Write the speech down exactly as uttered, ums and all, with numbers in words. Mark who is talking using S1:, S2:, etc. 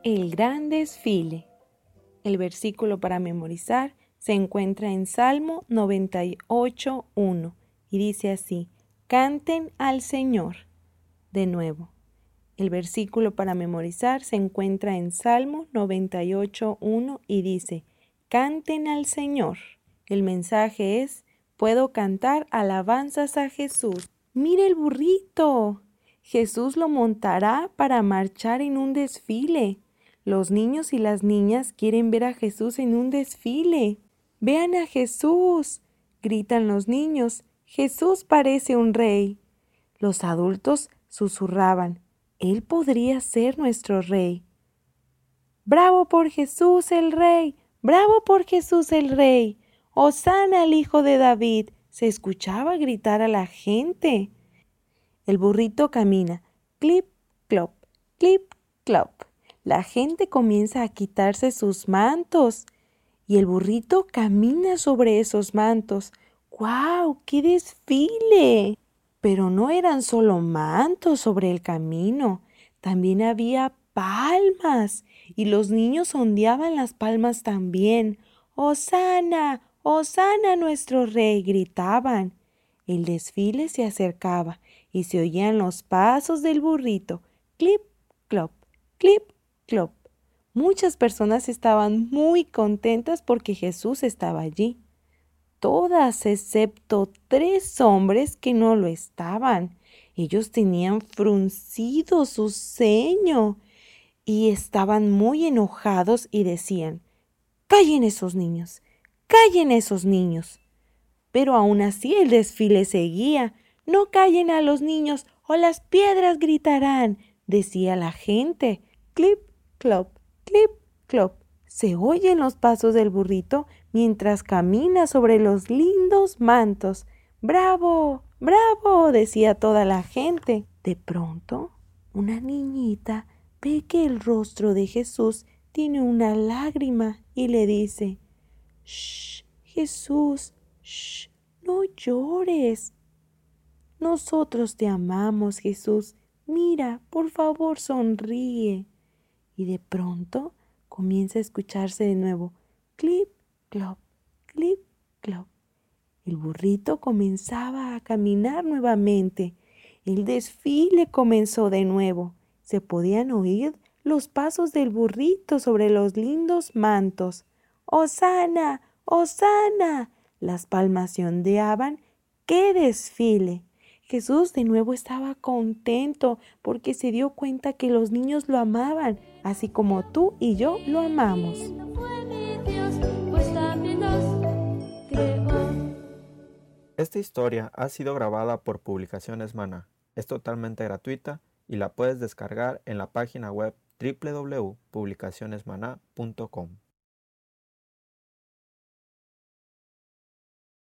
S1: El gran desfile. El versículo para memorizar se encuentra en Salmo noventa y ocho, uno y dice así: canten al Señor. De nuevo, el versículo para memorizar se encuentra en Salmo noventa y ocho, uno y dice: canten al Señor. El mensaje es: puedo cantar alabanzas a Jesús. ¡Mire el burrito! Jesús lo montará para marchar en un desfile. Los niños y las niñas quieren ver a Jesús en un desfile. ¡Vean a Jesús!, gritan los niños. Jesús parece un rey. Los adultos susurraban: Él podría ser nuestro rey. ¡Bravo por Jesús el Rey! ¡Bravo por Jesús el Rey! ¡Hosana al Hijo de David! Se escuchaba gritar a la gente. El burrito camina, clip, clop, clip, clop. La gente comienza a quitarse sus mantos y el burrito camina sobre esos mantos. ¡Guau! ¡Qué desfile! Pero no eran solo mantos sobre el camino, también había palmas y los niños ondeaban las palmas también. ¡Hosana! ¡Hosana nuestro rey!, gritaban. El desfile se acercaba y se oían los pasos del burrito. Clip, clop, clip, clop. Muchas personas estaban muy contentas porque Jesús estaba allí. Todas excepto tres hombres que no lo estaban. Ellos tenían fruncido su ceño y estaban muy enojados y decían: ¡callen esos niños! ¡Callen esos niños! Pero aún así el desfile seguía. ¡No callen a los niños o las piedras gritarán!, decía la gente. Clip, clop, clip, clop. Se oyen los pasos del burrito mientras camina sobre los lindos mantos. ¡Bravo! ¡Bravo!, decía toda la gente. De pronto, una niñita ve que el rostro de Jesús tiene una lágrima y le dice: ¡shh, Jesús! ¡Shh! ¡No llores! Nosotros te amamos, Jesús. Mira, por favor, sonríe. Y de pronto comienza a escucharse de nuevo: clip, clop, clip, clop. El burrito comenzaba a caminar nuevamente. El desfile comenzó de nuevo. Se podían oír los pasos del burrito sobre los lindos mantos. ¡Hosana! ¡Hosana! Las palmas se ondeaban. ¡Qué desfile! Jesús de nuevo estaba contento porque se dio cuenta que los niños lo amaban, así como tú y yo lo amamos.
S2: Esta historia ha sido grabada por Publicaciones Maná. Es totalmente gratuita y la puedes descargar en la página web doble u doble u doble u punto publicaciones maná punto com.